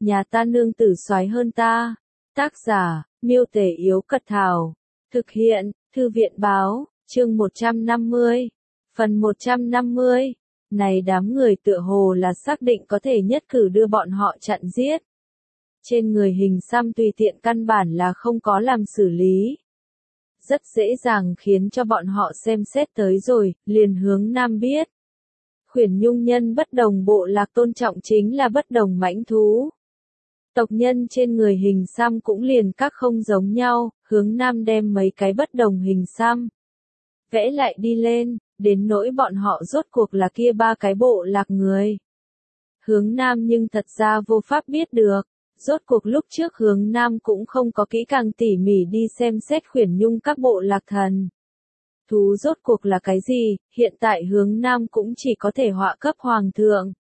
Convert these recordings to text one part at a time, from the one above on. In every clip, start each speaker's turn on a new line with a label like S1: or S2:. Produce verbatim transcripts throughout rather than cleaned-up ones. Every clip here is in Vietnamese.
S1: nhà ta nương tử soái hơn ta. Tác giả, Miêu Tể Yếu Cật Thảo. Thực hiện, Thư viện Báo, chương một trăm năm mươi. Phần một trăm năm mươi. Này đám người tựa hồ là xác định có thể nhất cử đưa bọn họ chặn giết. Trên người hình xăm tùy tiện căn bản là không có làm xử lý. Rất dễ dàng khiến cho bọn họ xem xét tới rồi, liền hướng nam biết. Khuyển nhung nhân bất đồng bộ lạc tôn trọng chính là bất đồng mãnh thú. Tộc nhân trên người hình xăm cũng liền các không giống nhau, hướng nam đem mấy cái bất đồng hình xăm. Vẽ lại đi lên, đến nỗi bọn họ rốt cuộc là kia ba cái bộ lạc người. Hướng nam nhưng thật ra vô pháp biết được, rốt cuộc lúc trước hướng nam cũng không có kỹ càng tỉ mỉ đi xem xét khuyển nhung các bộ lạc thần. Thú rốt cuộc là cái gì, hiện tại hướng nam cũng chỉ có thể họa cấp hoàng thượng.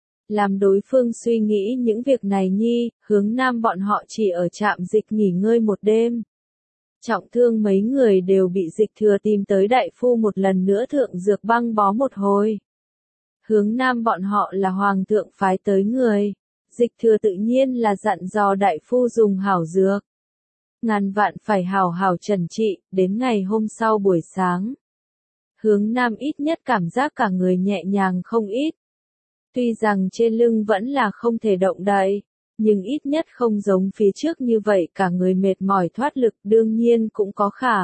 S1: Làm đối phương suy nghĩ những việc này nhi, hướng nam bọn họ chỉ ở trạm dịch nghỉ ngơi một đêm. Trọng thương mấy người đều bị dịch thừa tìm tới đại phu một lần nữa thượng dược băng bó một hồi. Hướng nam bọn họ là hoàng thượng phái tới người. Dịch thừa tự nhiên là dặn dò đại phu dùng hảo dược. Ngàn vạn phải hảo hảo trần trị, đến ngày hôm sau buổi sáng. Hướng nam ít nhất cảm giác cả người nhẹ nhàng không ít. Tuy rằng trên lưng vẫn là không thể động đậy, nhưng ít nhất không giống phía trước như vậy cả người mệt mỏi thoát lực đương nhiên cũng có khả.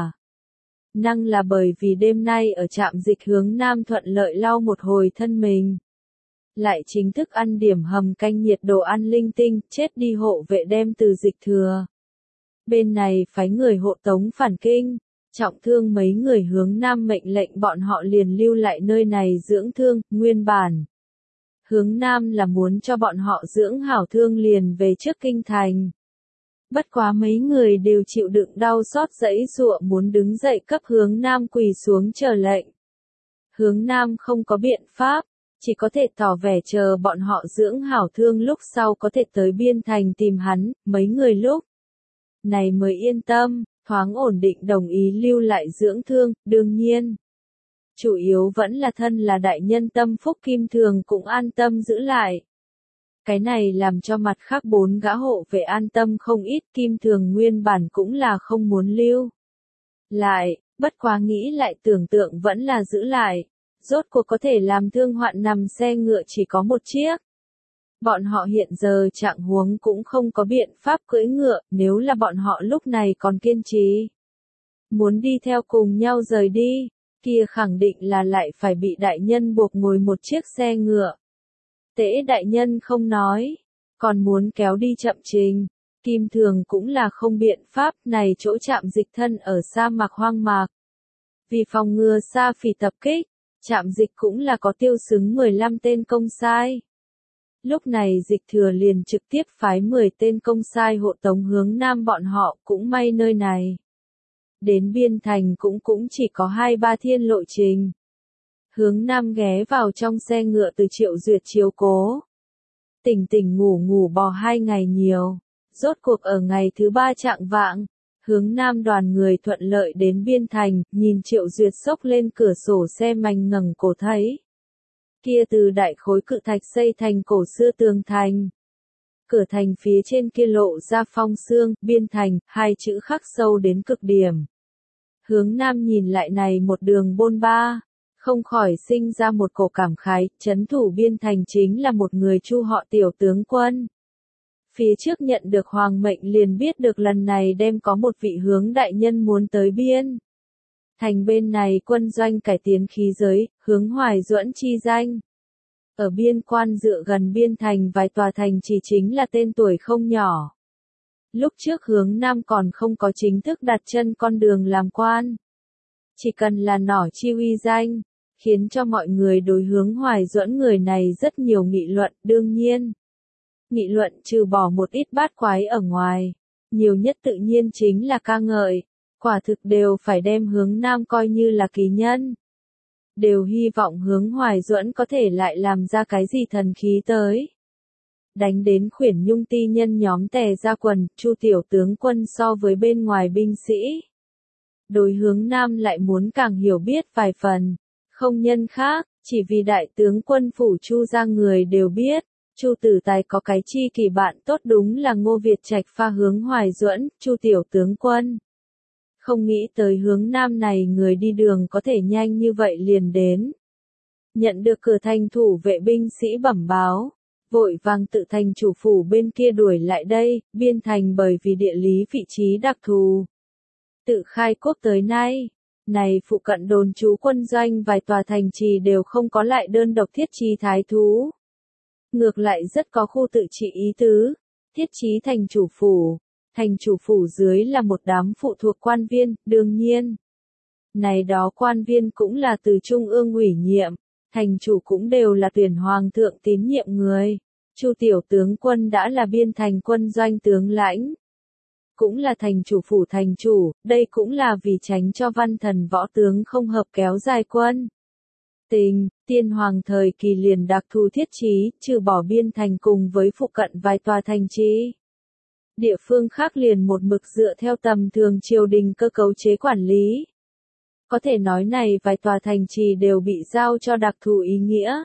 S1: Năng là bởi vì đêm nay ở trạm dịch hướng nam thuận lợi lau một hồi thân mình. Lại chính thức ăn điểm hầm canh nhiệt đồ ăn linh tinh, chết đi hộ vệ đem từ dịch thừa. Bên này phái người hộ tống phản kinh, trọng thương mấy người hướng nam mệnh lệnh bọn họ liền lưu lại nơi này dưỡng thương, nguyên bản. Hướng nam là muốn cho bọn họ dưỡng hảo thương liền về trước kinh thành. Bất quá mấy người đều chịu đựng đau xót dãy giụa muốn đứng dậy cấp hướng nam quỳ xuống chờ lệnh. Hướng nam không có biện pháp, chỉ có thể tỏ vẻ chờ bọn họ dưỡng hảo thương lúc sau có thể tới biên thành tìm hắn, mấy người lúc này mới yên tâm, thoáng ổn định đồng ý lưu lại dưỡng thương, đương nhiên. Chủ yếu vẫn là thân là đại nhân tâm phúc Kim Thường cũng an tâm giữ lại. Cái này làm cho mặt khác bốn gã hộ vệ an tâm không ít, Kim Thường nguyên bản cũng là không muốn lưu lại, bất quá nghĩ lại tưởng tượng vẫn là giữ lại. Rốt cuộc có thể làm thương hoạn nằm xe ngựa chỉ có một chiếc. Bọn họ hiện giờ trạng huống cũng không có biện pháp cưỡi ngựa, nếu là bọn họ lúc này còn kiên trì. Muốn đi theo cùng nhau rời đi, kia khẳng định là lại phải bị đại nhân buộc ngồi một chiếc xe ngựa. Tễ đại nhân không nói, còn muốn kéo đi chậm trình. Kim Thường cũng là không biện pháp, này chỗ trạm dịch thân ở sa mạc hoang mạc. Vì phòng ngừa sa phỉ tập kích, trạm dịch cũng là có tiêu xứng mười lăm tên công sai. Lúc này dịch thừa liền trực tiếp phái mười tên công sai hộ tống hướng nam bọn họ, cũng may nơi này. Đến biên thành cũng cũng chỉ có hai ba thiên lộ trình. Hướng nam ghé vào trong xe ngựa từ Triệu Duyệt chiếu cố. Tỉnh tỉnh ngủ ngủ bò hai ngày nhiều, rốt cuộc ở ngày thứ ba trạng vạng. Hướng nam đoàn người thuận lợi đến biên thành, nhìn Triệu Duyệt xốc lên cửa sổ xe mành ngẩng cổ thấy. Kia từ đại khối cự thạch xây thành cổ xưa tường thành. Cửa thành phía trên kia lộ ra phong xương, biên thành, hai chữ khắc sâu đến cực điểm. Hướng nam nhìn lại này một đường bôn ba, không khỏi sinh ra một cổ cảm khái, trấn thủ biên thành chính là một người Chu họ tiểu tướng quân. Phía trước nhận được hoàng mệnh liền biết được lần này đem có một vị hướng đại nhân muốn tới biên. Thành bên này quân doanh cải tiến khí giới, hướng Hoài Duẫn chi danh. Ở biên quan dựa gần biên thành vài tòa thành chỉ chính là tên tuổi không nhỏ. Lúc trước hướng nam còn không có chính thức đặt chân con đường làm quan. Chỉ cần là nỏ chi uy danh, khiến cho mọi người đối hướng Hoài Duẫn người này rất nhiều nghị luận, đương nhiên. Nghị luận trừ bỏ một ít bát quái ở ngoài, nhiều nhất tự nhiên chính là ca ngợi, quả thực đều phải đem hướng nam coi như là kỳ nhân. Đều hy vọng hướng Hoài Duẫn có thể lại làm ra cái gì thần khí tới. Đánh đến khuyển nhung ti nhân nhóm tè ra quần, Chu tiểu tướng quân so với bên ngoài binh sĩ. Đối hướng nam lại muốn càng hiểu biết vài phần, không nhân khác, chỉ vì đại tướng quân phủ Chu ra người đều biết. Chu Tử Tài có cái chi kỳ bạn tốt đúng là Ngô Việt Trạch pha Hướng Hoài Duẫn, Chu tiểu tướng quân. Không nghĩ tới hướng nam này người đi đường có thể nhanh như vậy liền đến. Nhận được cửa thành thủ vệ binh sĩ bẩm báo, vội vàng tự thành chủ phủ bên kia đuổi lại đây, biên thành bởi vì địa lý vị trí đặc thù. Tự khai quốc tới nay, này phụ cận đồn trú quân doanh vài tòa thành trì đều không có lại đơn độc thiết trí thái thú. Ngược lại rất có khu tự trị ý tứ, thiết trí thành chủ phủ, thành chủ phủ dưới là một đám phụ thuộc quan viên, đương nhiên. Này đó quan viên cũng là từ trung ương ủy nhiệm, thành chủ cũng đều là tuyển hoàng thượng tín nhiệm người. Chu tiểu tướng quân đã là biên thành quân doanh tướng lãnh, cũng là thành chủ phủ thành chủ, đây cũng là vì tránh cho văn thần võ tướng không hợp kéo dài quân. Tình, tiên hoàng thời kỳ liền đặc thù thiết trí, trừ bỏ biên thành cùng với phụ cận vài tòa thành trì. Địa phương khác liền một mực dựa theo tầm thường triều đình cơ cấu chế quản lý. Có thể nói này vài tòa thành trì đều bị giao cho đặc thù ý nghĩa.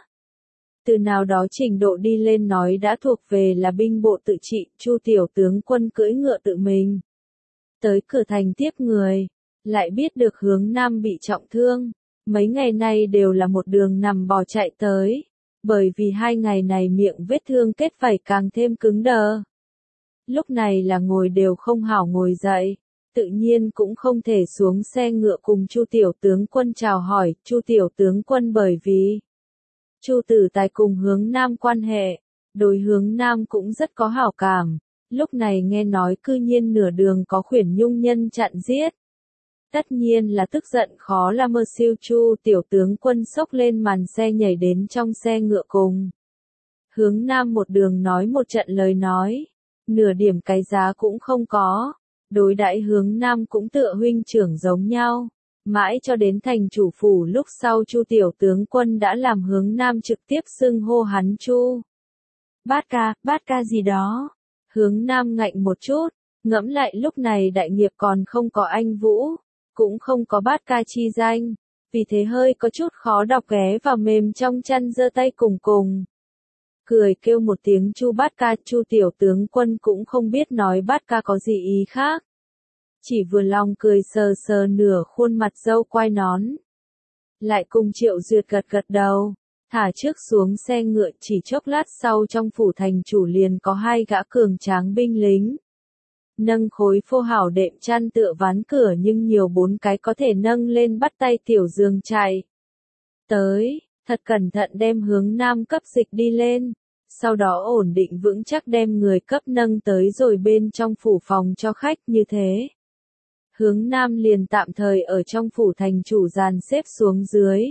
S1: Từ nào đó trình độ đi lên nói đã thuộc về là binh bộ tự trị, Chu tiểu tướng quân cưỡi ngựa tự mình. Tới cửa thành tiếp người, lại biết được hướng nam bị trọng thương, mấy ngày nay đều là một đường nằm bò chạy tới, bởi vì hai ngày này miệng vết thương kết vảy càng thêm cứng đờ. Lúc này là ngồi đều không hảo ngồi dậy, tự nhiên cũng không thể xuống xe ngựa cùng Chu tiểu tướng quân chào hỏi, Chu tiểu tướng quân bởi vì Chu Tử Tài cùng hướng nam quan hệ, đối hướng nam cũng rất có hảo cảm, lúc này nghe nói cư nhiên nửa đường có khuyển nhung nhân chặn giết. Tất nhiên là tức giận khó là mơ siêu. Chu tiểu tướng quân xốc lên màn xe nhảy đến trong xe ngựa cùng. Hướng nam một đường nói một trận lời nói, nửa điểm cái giá cũng không có, đối đãi hướng nam cũng tựa huynh trưởng giống nhau. Mãi cho đến thành chủ phủ lúc sau Chu tiểu tướng quân đã làm hướng nam trực tiếp xưng hô hắn Chu. Bát ca, bát ca gì đó. Hướng nam ngạnh một chút, ngẫm lại lúc này đại nghiệp còn không có anh Vũ, cũng không có bát ca chi danh, vì thế hơi có chút khó đọc, ghé vào mềm trong chăn giơ tay cùng cùng. Cười kêu một tiếng Chu bát ca, Chu tiểu tướng quân cũng không biết nói bát ca có gì ý khác. Chỉ vừa lòng cười sờ sờ nửa khuôn mặt râu quai nón. Lại cùng Triệu Duyệt gật gật đầu, thả trước xuống xe ngựa, chỉ chốc lát sau trong phủ thành chủ liền có hai gã cường tráng binh lính. Nâng khối phô hảo đệm chăn tựa ván cửa nhưng nhiều bốn cái có thể nâng lên bắt tay tiểu giường chạy. Tới, thật cẩn thận đem hướng nam cấp dịch đi lên, sau đó ổn định vững chắc đem người cấp nâng tới rồi bên trong phủ phòng cho khách như thế. Hướng nam liền tạm thời ở trong phủ thành chủ dàn xếp xuống dưới.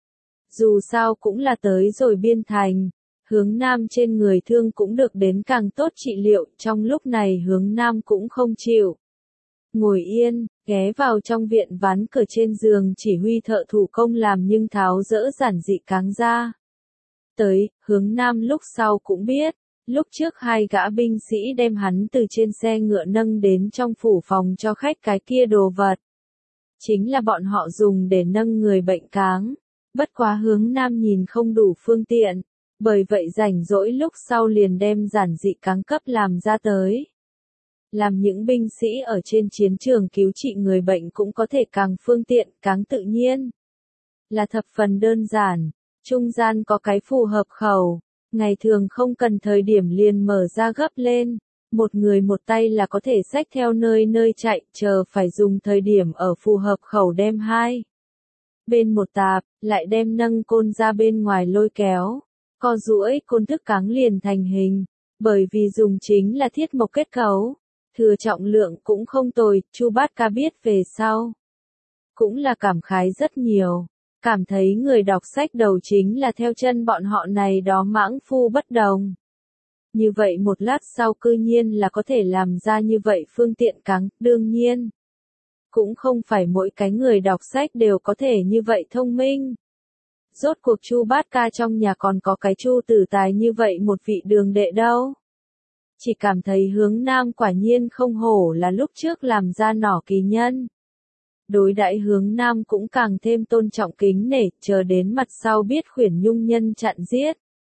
S1: Dù sao cũng là tới rồi biên thành, hướng nam trên người thương cũng được đến càng tốt trị liệu, trong lúc này hướng nam cũng không chịu. Ngồi yên, ghé vào trong viện ván cửa trên giường chỉ huy thợ thủ công làm nhưng tháo dỡ giản dị cáng ra. Tới, hướng nam lúc sau cũng biết. Lúc trước hai gã binh sĩ đem hắn từ trên xe ngựa nâng đến trong phủ phòng cho khách cái kia đồ vật. Chính là bọn họ dùng để nâng người bệnh cáng. Bất quá hướng nam nhìn không đủ phương tiện. Bởi vậy rảnh rỗi lúc sau liền đem giản dị cáng cấp làm ra tới. Làm những binh sĩ ở trên chiến trường cứu trị người bệnh cũng có thể càng phương tiện, càng tự nhiên. Là thập phần đơn giản. Trung gian có cái phù hợp khẩu. Ngày thường không cần thời điểm liền mở ra gấp lên, một người một tay là có thể xách theo nơi nơi chạy, chờ phải dùng thời điểm ở phù hợp khẩu đem hai. Bên một tạp, lại đem nâng côn ra bên ngoài lôi kéo, co duỗi côn thức cáng liền thành hình, bởi vì dùng chính là thiết mộc kết cấu, thừa trọng lượng cũng không tồi, Chu bát ca biết về sau. Cũng là cảm khái rất nhiều. Cảm thấy người đọc sách đầu chính là theo chân bọn họ này đó mãng phu bất đồng. Như vậy một lát sau cư nhiên là có thể làm ra như vậy phương tiện cáng, đương nhiên. Cũng không phải mỗi cái người đọc sách đều có thể như vậy thông minh. Rốt cuộc Chu bát ca trong nhà còn có cái Chu Tử Tài như vậy một vị đường đệ đâu. Chỉ cảm thấy hướng nam quả nhiên không hổ là lúc trước làm ra nỏ kỳ nhân. Đối đãi hướng nam cũng càng thêm tôn trọng kính nể, chờ đến mặt sau biết khuyển nhung nhân chặn giết.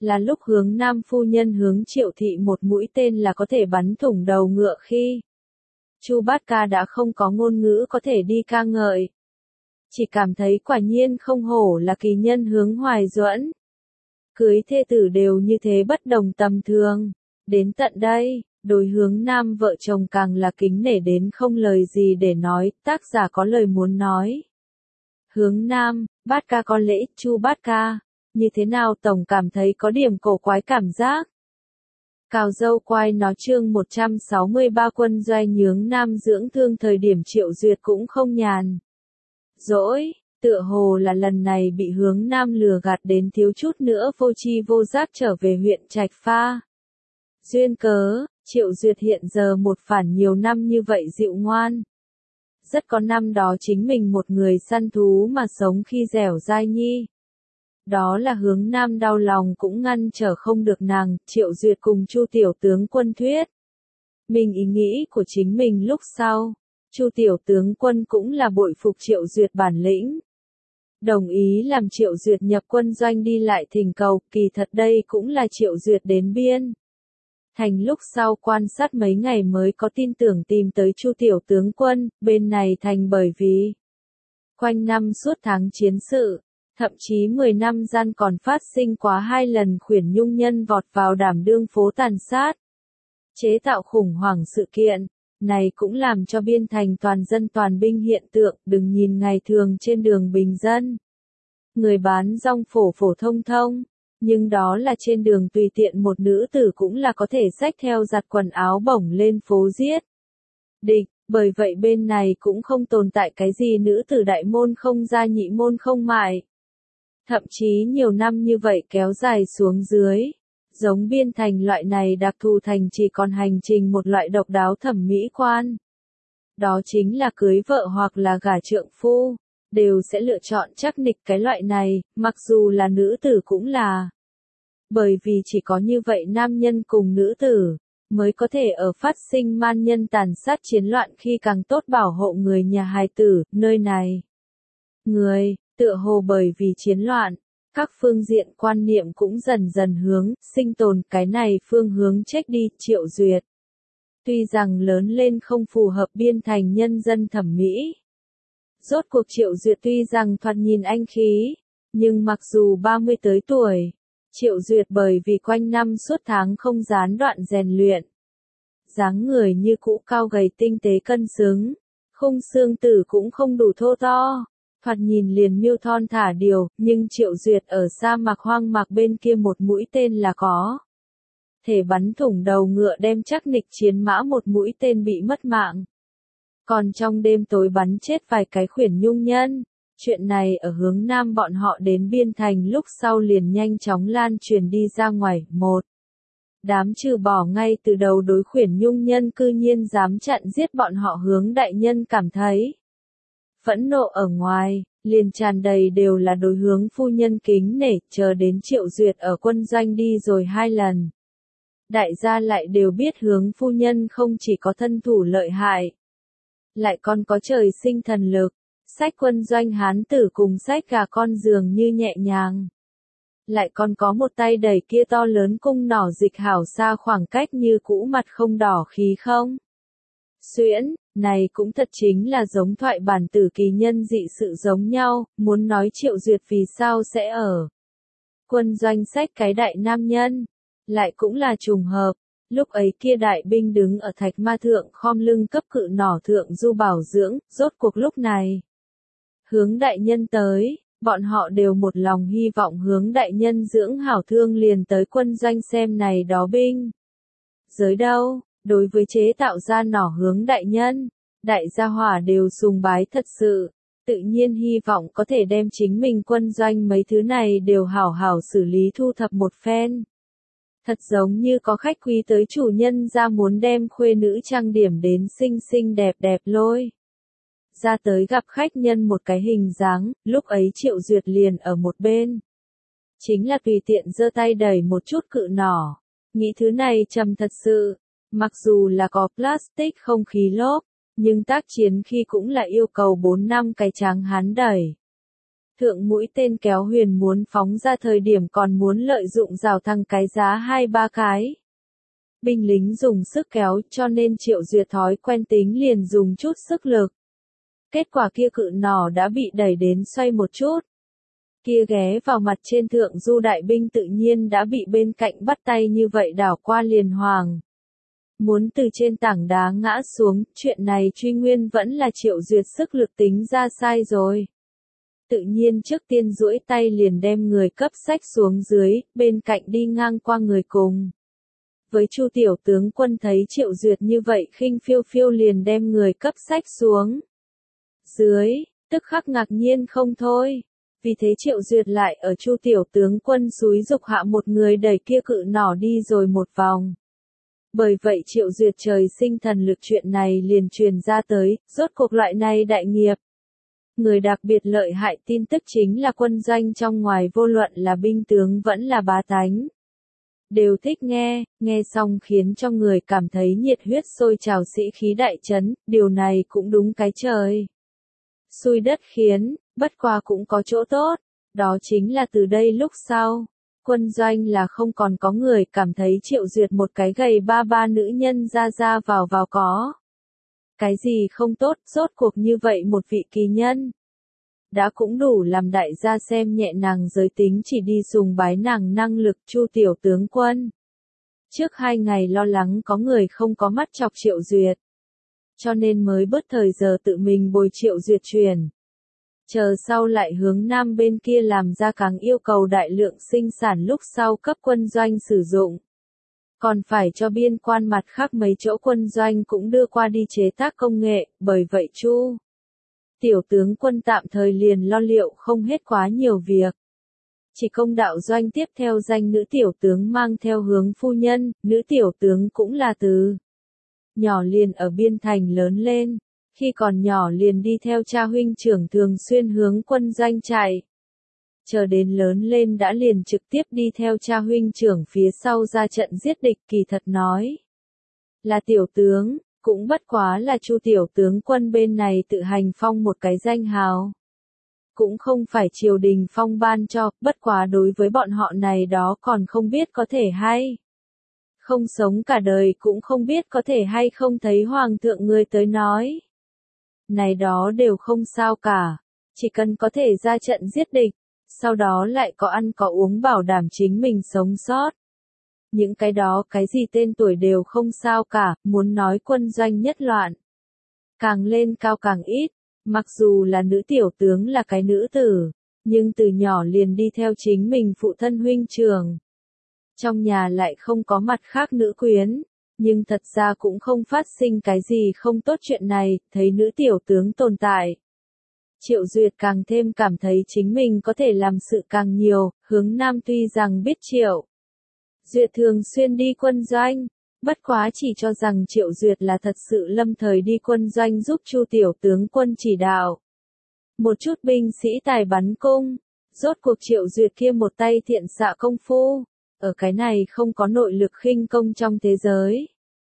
S1: là lúc Hướng Nam phu nhân hướng Triệu thị một mũi tên là có thể bắn thủng đầu ngựa khi Chu Bát Ca đã không có ngôn ngữ có thể đi ca ngợi. Chỉ cảm thấy quả nhiên không hổ là kỳ nhân Hướng Hoài Duẫn. Cưới thê tử đều như thế bất đồng tầm thường. Đến tận đây, đối Hướng Nam vợ chồng càng là kính nể đến không lời gì để nói, tác giả có lời muốn nói. Hướng Nam, Bát Ca có lễ, Chu Bát Ca, như thế nào tổng cảm thấy có điểm cổ quái cảm giác. Cào dâu quay nó chương một trăm sáu mươi ba quân doanh Hướng Nam dưỡng thương thời điểm Triệu Duyệt cũng không nhàn dỗi, tựa hồ là lần này bị Hướng Nam lừa gạt đến thiếu chút nữa vô tri vô giác trở về huyện Trạch Pha. Duyên cớ, Triệu Duyệt hiện giờ một phản nhiều năm như vậy dịu ngoan. Rất có năm đó chính mình một người săn thú mà sống khi dẻo dai nhi. Đó là Hướng Nam đau lòng cũng ngăn trở không được nàng, Triệu Duyệt cùng Chu tiểu tướng quân thuyết. Mình ý nghĩ của chính mình lúc sau, Chu tiểu tướng quân cũng là bội phục Triệu Duyệt bản lĩnh. Đồng ý làm Triệu Duyệt nhập quân doanh đi lại thỉnh cầu, kỳ thật đây cũng là Triệu Duyệt đến biên thành lúc sau quan sát mấy ngày mới có tin tưởng tìm tới Chu tiểu tướng quân, bên này thành bởi vì quanh năm suốt tháng chiến sự, thậm chí mười năm gian còn phát sinh quá hai lần khuyển nhung nhân vọt vào đảm đương phố tàn sát, chế tạo khủng hoảng sự kiện. Này cũng làm cho biên thành toàn dân toàn binh hiện tượng, đừng nhìn ngày thường trên đường bình dân. Người bán rong phổ phổ thông thông, nhưng đó là trên đường tùy tiện một nữ tử cũng là có thể xách theo giặt quần áo bổng lên phố giết địch, bởi vậy bên này cũng không tồn tại cái gì nữ tử đại môn không ra nhị môn không mại. Thậm chí nhiều năm như vậy kéo dài xuống dưới. Giống biên thành loại này đặc thù thành chỉ còn hành trình một loại độc đáo thẩm mỹ quan. Đó chính là cưới vợ hoặc là gả trượng phu, đều sẽ lựa chọn chắc nịch cái loại này, mặc dù là nữ tử cũng là. Bởi vì chỉ có như vậy nam nhân cùng nữ tử, mới có thể ở phát sinh man nhân tàn sát chiến loạn khi càng tốt bảo hộ người nhà hài tử, nơi này. Người, tựa hồ bởi vì chiến loạn. Các phương diện quan niệm cũng dần dần hướng, sinh tồn cái này phương hướng chết đi, Triệu Duyệt. Tuy rằng lớn lên không phù hợp biên thành nhân dân thẩm mỹ. Rốt cuộc Triệu Duyệt tuy rằng thoạt nhìn anh khí, nhưng mặc dù ba mươi tới tuổi, Triệu Duyệt bởi vì quanh năm suốt tháng không gián đoạn rèn luyện. Dáng người như cũ cao gầy tinh tế cân xứng, khung xương tử cũng không đủ thô to. Thoạt nhìn liền miêu thon thả điều, nhưng Triệu Duyệt ở sa mạc hoang mạc bên kia một mũi tên là có. Thể bắn thủng đầu ngựa đem chắc nịch chiến mã một mũi tên bị mất mạng. Còn trong đêm tối bắn chết vài cái khuyển nhung nhân. Chuyện này ở hướng Nam bọn họ đến biên thành lúc sau liền nhanh chóng lan truyền đi ra ngoài. Một. Đám trừ bỏ ngay từ đầu đối khuyển nhung nhân cư nhiên dám chặn giết bọn họ Hướng đại nhân cảm thấy. Phẫn nộ ở ngoài, liền tràn đầy đều là đối Hướng phu nhân kính nể, chờ đến Triệu Duyệt ở quân doanh đi rồi hai lần. Đại gia lại đều biết Hướng phu nhân không chỉ có thân thủ lợi hại, lại còn có trời sinh thần lực, sách quân doanh hán tử cùng sách gà con dường như nhẹ nhàng. Lại còn có một tay đẩy kia to lớn cung nỏ dịch hảo xa khoảng cách như cũ mặt không đỏ khí không. Xuyễn, này cũng thật chính là giống thoại bản tử kỳ nhân dị sự giống nhau, muốn nói Triệu Duyệt vì sao sẽ ở quân doanh sách cái đại nam nhân, lại cũng là trùng hợp, lúc ấy kia đại binh đứng ở thạch ma thượng khom lưng cấp cự nỏ thượng du bảo dưỡng, rốt cuộc lúc này. Hướng đại nhân tới, bọn họ đều một lòng hy vọng Hướng đại nhân dưỡng hảo thương liền tới quân doanh xem này đó binh. Giới đâu? Đối với chế tạo ra nỏ Hướng đại nhân, đại gia hỏa đều sùng bái thật sự, tự nhiên hy vọng có thể đem chính mình quân doanh mấy thứ này đều hảo hảo xử lý thu thập một phen. Thật giống như có khách quý tới chủ nhân ra muốn đem khuê nữ trang điểm đến xinh xinh đẹp đẹp lôi. Ra tới gặp khách nhân một cái hình dáng, lúc ấy Triệu Duyệt liền ở một bên. Chính là tùy tiện giơ tay đẩy một chút cự nỏ, nghĩ thứ này trầm thật sự. Mặc dù là có plastic không khí lốp, nhưng tác chiến khi cũng là yêu cầu bốn năm cái tráng hán đẩy. Thượng mũi tên kéo huyền muốn phóng ra thời điểm còn muốn lợi dụng rào thăng cái giá hai ba cái. Binh lính dùng sức kéo cho nên Triệu Duyệt thói quen tính liền dùng chút sức lực. Kết quả kia cự nỏ đã bị đẩy đến xoay một chút. Kia ghé vào mặt trên thượng du đại binh tự nhiên đã bị bên cạnh bắt tay như vậy đảo qua liền hoàng. Muốn từ trên tảng đá ngã xuống, chuyện này truy nguyên vẫn là Triệu Duyệt sức lực tính ra sai rồi. Tự nhiên trước tiên duỗi tay liền đem người cấp sách xuống dưới, bên cạnh đi ngang qua người cùng. Với Chu tiểu tướng quân thấy Triệu Duyệt như vậy khinh phiêu phiêu liền đem người cấp sách xuống dưới, tức khắc ngạc nhiên không thôi. Vì thế Triệu Duyệt lại ở Chu tiểu tướng quân xúi dục hạ một người đẩy kia cự nỏ đi rồi một vòng. Bởi vậy Triệu Duyệt trời sinh thần lực chuyện này liền truyền ra tới, rốt cuộc loại này đại nghiệp. Người đặc biệt lợi hại tin tức chính là quân doanh trong ngoài vô luận là binh tướng vẫn là bá tánh. Đều thích nghe, nghe xong khiến cho người cảm thấy nhiệt huyết sôi trào sĩ khí đại chấn, điều này cũng đúng cái trời. Xui đất khiến, bất qua cũng có chỗ tốt, đó chính là từ đây lúc sau. Quân doanh là không còn có người cảm thấy Triệu Duyệt một cái gầy ba ba nữ nhân ra ra vào vào có. Cái gì không tốt, rốt cuộc như vậy một vị kỳ nhân. Đã cũng đủ làm đại gia xem nhẹ nàng giới tính chỉ đi sùng bái nàng năng lực Chu tiểu tướng quân. Trước hai ngày lo lắng có người không có mắt chọc Triệu Duyệt. Cho nên mới bớt thời giờ tự mình bồi Triệu Duyệt truyền. Chờ sau lại hướng nam bên kia làm ra càng yêu cầu đại lượng sinh sản lúc sau cấp quân doanh sử dụng. Còn phải cho biên quan mặt khác mấy chỗ quân doanh cũng đưa qua đi chế tác công nghệ, bởi vậy Chu tiểu tướng quân tạm thời liền lo liệu không hết quá nhiều việc. Chỉ công đạo doanh tiếp theo danh nữ tiểu tướng mang theo hướng phu nhân, nữ tiểu tướng cũng là từ nhỏ liền ở biên thành lớn lên, khi còn nhỏ liền đi theo cha huynh trưởng thường xuyên hướng quân doanh chạy. Chờ đến lớn lên đã liền trực tiếp đi theo cha huynh trưởng phía sau ra trận giết địch, kỳ thật nói. Là tiểu tướng, cũng bất quá là Chu tiểu tướng quân bên này tự hành phong một cái danh hào. Cũng không phải triều đình phong ban cho, bất quá đối với bọn họ này đó còn không biết có thể hay. Không sống cả đời cũng không biết có thể hay không thấy hoàng thượng người tới nói. Này đó đều không sao cả, chỉ cần có thể ra trận giết địch, sau đó lại có ăn có uống bảo đảm chính mình sống sót. Những cái đó cái gì tên tuổi đều không sao cả, muốn nói quân doanh nhất loạn. Càng lên cao càng ít, mặc dù là nữ tiểu tướng là cái nữ tử, nhưng từ nhỏ liền đi theo chính mình phụ thân huynh trưởng. Trong nhà lại không có mặt khác nữ quyến, nhưng thật ra cũng không phát sinh cái gì không tốt chuyện này, thấy nữ tiểu tướng tồn tại. Triệu Duyệt càng thêm cảm thấy chính mình có thể làm sự càng nhiều, hướng nam tuy rằng biết Triệu Duyệt thường xuyên đi quân doanh, bất quá chỉ cho rằng Triệu Duyệt là thật sự lâm thời đi quân doanh giúp Chu tiểu tướng quân chỉ đạo. Một chút binh sĩ tài bắn cung, rốt cuộc Triệu Duyệt kia một tay thiện xạ công phu, ở cái này không có nội lực khinh công trong thế giới.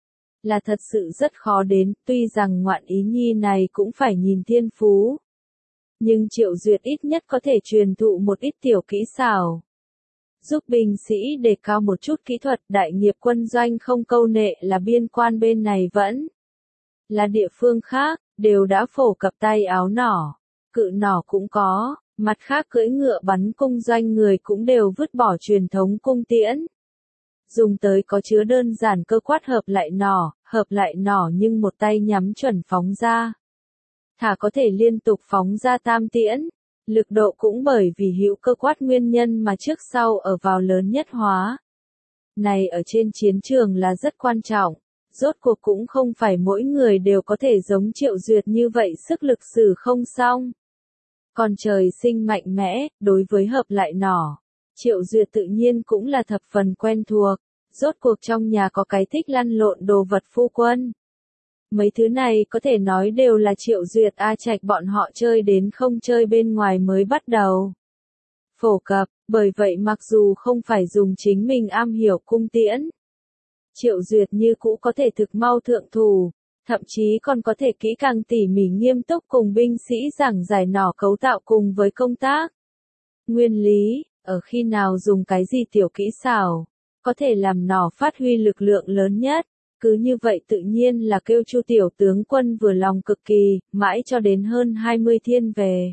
S1: Là thật sự rất khó đến, tuy rằng ngoạn ý nhi này cũng phải nhìn thiên phú. Nhưng Triệu Duyệt ít nhất có thể truyền thụ một ít tiểu kỹ xảo. Giúp binh sĩ đề cao một chút kỹ thuật, đại nghiệp quân doanh không câu nệ là biên quan bên này vẫn là địa phương khác, đều đã phổ cập tay áo nỏ, cự nỏ cũng có, mặt khác cưỡi ngựa bắn cung doanh người cũng đều vứt bỏ truyền thống cung tiễn. Dùng tới có chứa đơn giản cơ quát hợp lại nỏ, hợp lại nỏ nhưng một tay nhắm chuẩn phóng ra. Thả có thể liên tục phóng ra tam tiễn, lực độ cũng bởi vì hữu cơ quát nguyên nhân mà trước sau ở vào lớn nhất hóa. Này ở trên chiến trường là rất quan trọng, rốt cuộc cũng không phải mỗi người đều có thể giống Triệu Duyệt như vậy sức lực sử không xong. Còn trời sinh mạnh mẽ, đối với hợp lại nỏ, Triệu Duyệt tự nhiên cũng là thập phần quen thuộc, rốt cuộc trong nhà có cái thích lăn lộn đồ vật phu quân. Mấy thứ này có thể nói đều là Triệu Duyệt A Trạch bọn họ chơi đến không chơi bên ngoài mới bắt đầu phổ cập, bởi vậy mặc dù không phải dùng chính mình am hiểu cung tiễn, Triệu Duyệt như cũ có thể thực mau thượng thủ, thậm chí còn có thể kỹ càng tỉ mỉ nghiêm túc cùng binh sĩ giảng giải nỏ cấu tạo cùng với công tác. Nguyên lý, ở khi nào dùng cái gì tiểu kỹ xảo, có thể làm nó phát huy lực lượng lớn nhất. Cứ như vậy tự nhiên là kêu Chu tiểu tướng quân vừa lòng cực kỳ, mãi cho đến hơn hai mươi thiên về.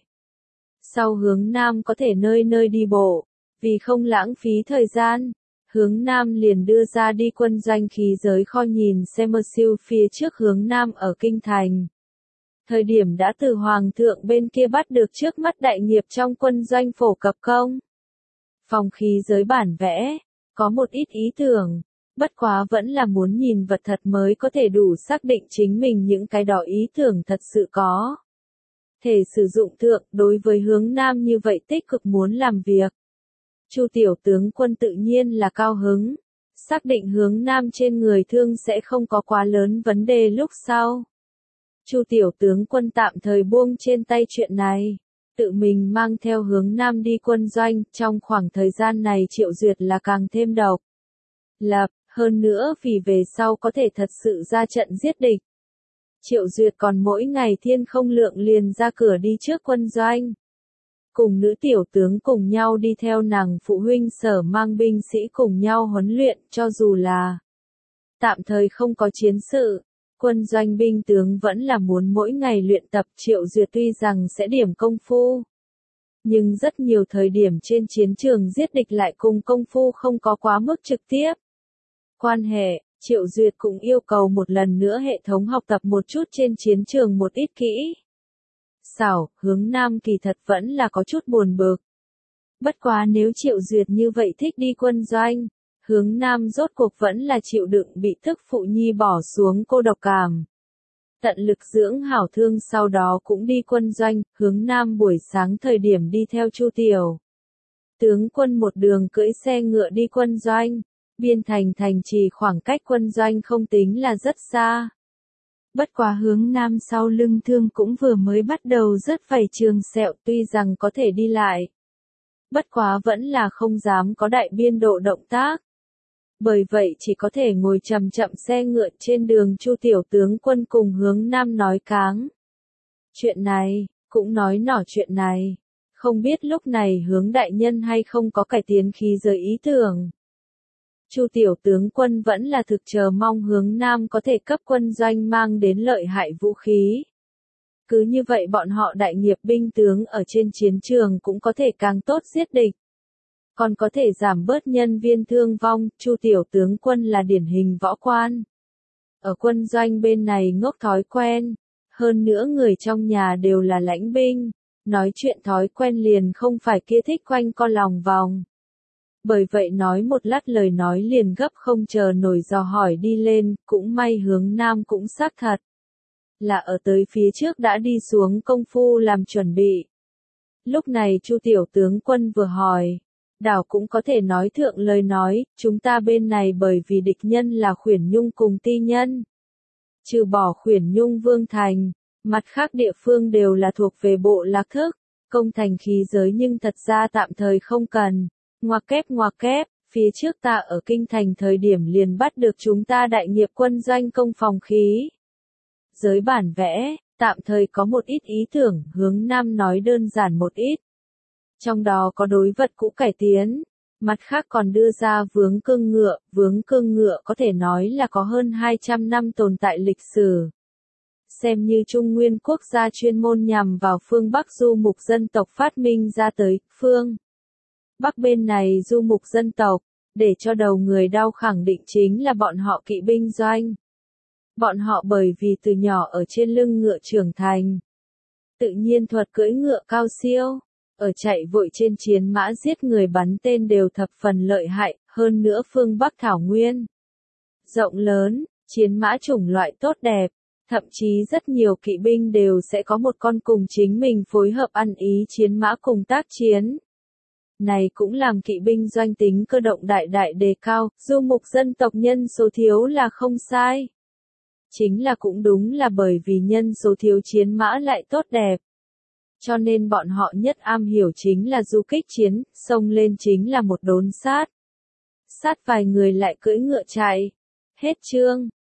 S1: Sau hướng Nam có thể nơi nơi đi bộ, vì không lãng phí thời gian, hướng Nam liền đưa ra đi quân doanh khí giới kho nhìn xem mơ siêu phía trước hướng Nam ở Kinh Thành. Thời điểm đã từ Hoàng thượng bên kia bắt được trước mắt đại nghiệp trong quân doanh phổ cập công. Phòng khí giới bản vẽ, có một ít ý tưởng, bất quá vẫn là muốn nhìn vật thật mới có thể đủ xác định chính mình những cái đó ý tưởng thật sự có. Thể sử dụng thượng đối với hướng Nam như vậy tích cực muốn làm việc. Chu tiểu tướng quân tự nhiên là cao hứng, xác định hướng Nam trên người thương sẽ không có quá lớn vấn đề lúc sau. Chu tiểu tướng quân tạm thời buông trên tay chuyện này, tự mình mang theo hướng Nam đi quân doanh, trong khoảng thời gian này Triệu Duyệt là càng thêm độc lập, hơn nữa vì về sau có thể thật sự ra trận giết địch. Triệu Duyệt còn mỗi ngày thiên không lượng liền ra cửa đi trước quân doanh. Cùng nữ tiểu tướng cùng nhau đi theo nàng phụ huynh sở mang binh sĩ cùng nhau huấn luyện, cho dù là tạm thời không có chiến sự, quân doanh binh tướng vẫn là muốn mỗi ngày luyện tập. Triệu Duyệt tuy rằng sẽ điểm công phu, nhưng rất nhiều thời điểm trên chiến trường giết địch lại cùng công phu không có quá mức trực tiếp quan hệ. Triệu Duyệt cũng yêu cầu một lần nữa hệ thống học tập một chút trên chiến trường một ít kỹ xảo. Hướng Nam kỳ thật vẫn là có chút buồn bực. Bất quá nếu Triệu Duyệt như vậy thích đi quân doanh, hướng Nam rốt cuộc vẫn là chịu đựng bị thức phụ nhi bỏ xuống cô độc cảm. Tận lực dưỡng hảo thương sau đó cũng đi quân doanh. Hướng Nam buổi sáng thời điểm đi theo Chu tiểu tướng quân một đường cưỡi xe ngựa đi quân doanh. Biên thành thành trì khoảng cách quân doanh không tính là rất xa. Bất quá hướng Nam sau lưng thương cũng vừa mới bắt đầu rớt vảy trường sẹo, tuy rằng có thể đi lại. Bất quá vẫn là không dám có đại biên độ động tác. Bởi vậy chỉ có thể ngồi chậm chậm xe ngựa trên đường. Chu tiểu tướng quân cùng hướng Nam nói cáng chuyện này, cũng nói nỏ chuyện này. Không biết lúc này hướng đại nhân hay không có cải tiến khí giới ý tưởng. Chu tiểu tướng quân vẫn là thực chờ mong hướng Nam có thể cấp quân doanh mang đến lợi hại vũ khí. Cứ như vậy bọn họ đại nghiệp binh tướng ở trên chiến trường cũng có thể càng tốt giết địch. Còn có thể giảm bớt nhân viên thương vong. Chu tiểu tướng quân là điển hình võ quan. Ở quân doanh bên này ngốc thói quen. Hơn nữa người trong nhà đều là lãnh binh. Nói chuyện thói quen liền không phải kia thích quanh co lòng vòng. Bởi vậy nói một lát lời nói liền gấp không chờ nổi dò hỏi đi lên. Cũng may hướng Nam cũng xác thật là ở tới phía trước đã đi xuống công phu làm chuẩn bị. Lúc này Chu tiểu tướng quân vừa hỏi, đảo cũng có thể nói thượng lời nói. Chúng ta bên này bởi vì địch nhân là Khuyển Nhung cùng Ti Nhân, trừ bỏ Khuyển Nhung Vương Thành, mặt khác địa phương đều là thuộc về bộ lạc thức, công thành khí giới nhưng thật ra tạm thời không cần. Ngoặc kép ngoặc kép, phía trước ta ở Kinh Thành thời điểm liền bắt được chúng ta đại nghiệp quân doanh công phòng khí giới bản vẽ, tạm thời có một ít ý tưởng. Hướng Nam nói đơn giản một ít. Trong đó có đối vật cũ cải tiến, mặt khác còn đưa ra vướng cương ngựa. Vướng cương ngựa có thể nói là có hơn hai trăm năm tồn tại lịch sử. Xem như Trung Nguyên quốc gia chuyên môn nhằm vào phương Bắc du mục dân tộc phát minh ra tới. Phương Bắc bên này du mục dân tộc, để cho đầu người đau khẳng định chính là bọn họ kỵ binh doanh. Bọn họ bởi vì từ nhỏ ở trên lưng ngựa trưởng thành, tự nhiên thuật cưỡi ngựa cao siêu, ở chạy vội trên chiến mã giết người bắn tên đều thập phần lợi hại. Hơn nữa phương Bắc thảo nguyên rộng lớn, chiến mã chủng loại tốt đẹp, thậm chí rất nhiều kỵ binh đều sẽ có một con cùng chính mình phối hợp ăn ý chiến mã cùng tác chiến. Này cũng làm kỵ binh doanh tính cơ động đại đại đề cao. Du mục dân tộc nhân số thiếu là không sai. Chính là cũng đúng là bởi vì nhân số thiếu chiến mã lại tốt đẹp. Cho nên bọn họ nhất am hiểu chính là du kích chiến, xông lên chính là một đốn sát. Sát vài người lại cưỡi ngựa chạy. Hết chương.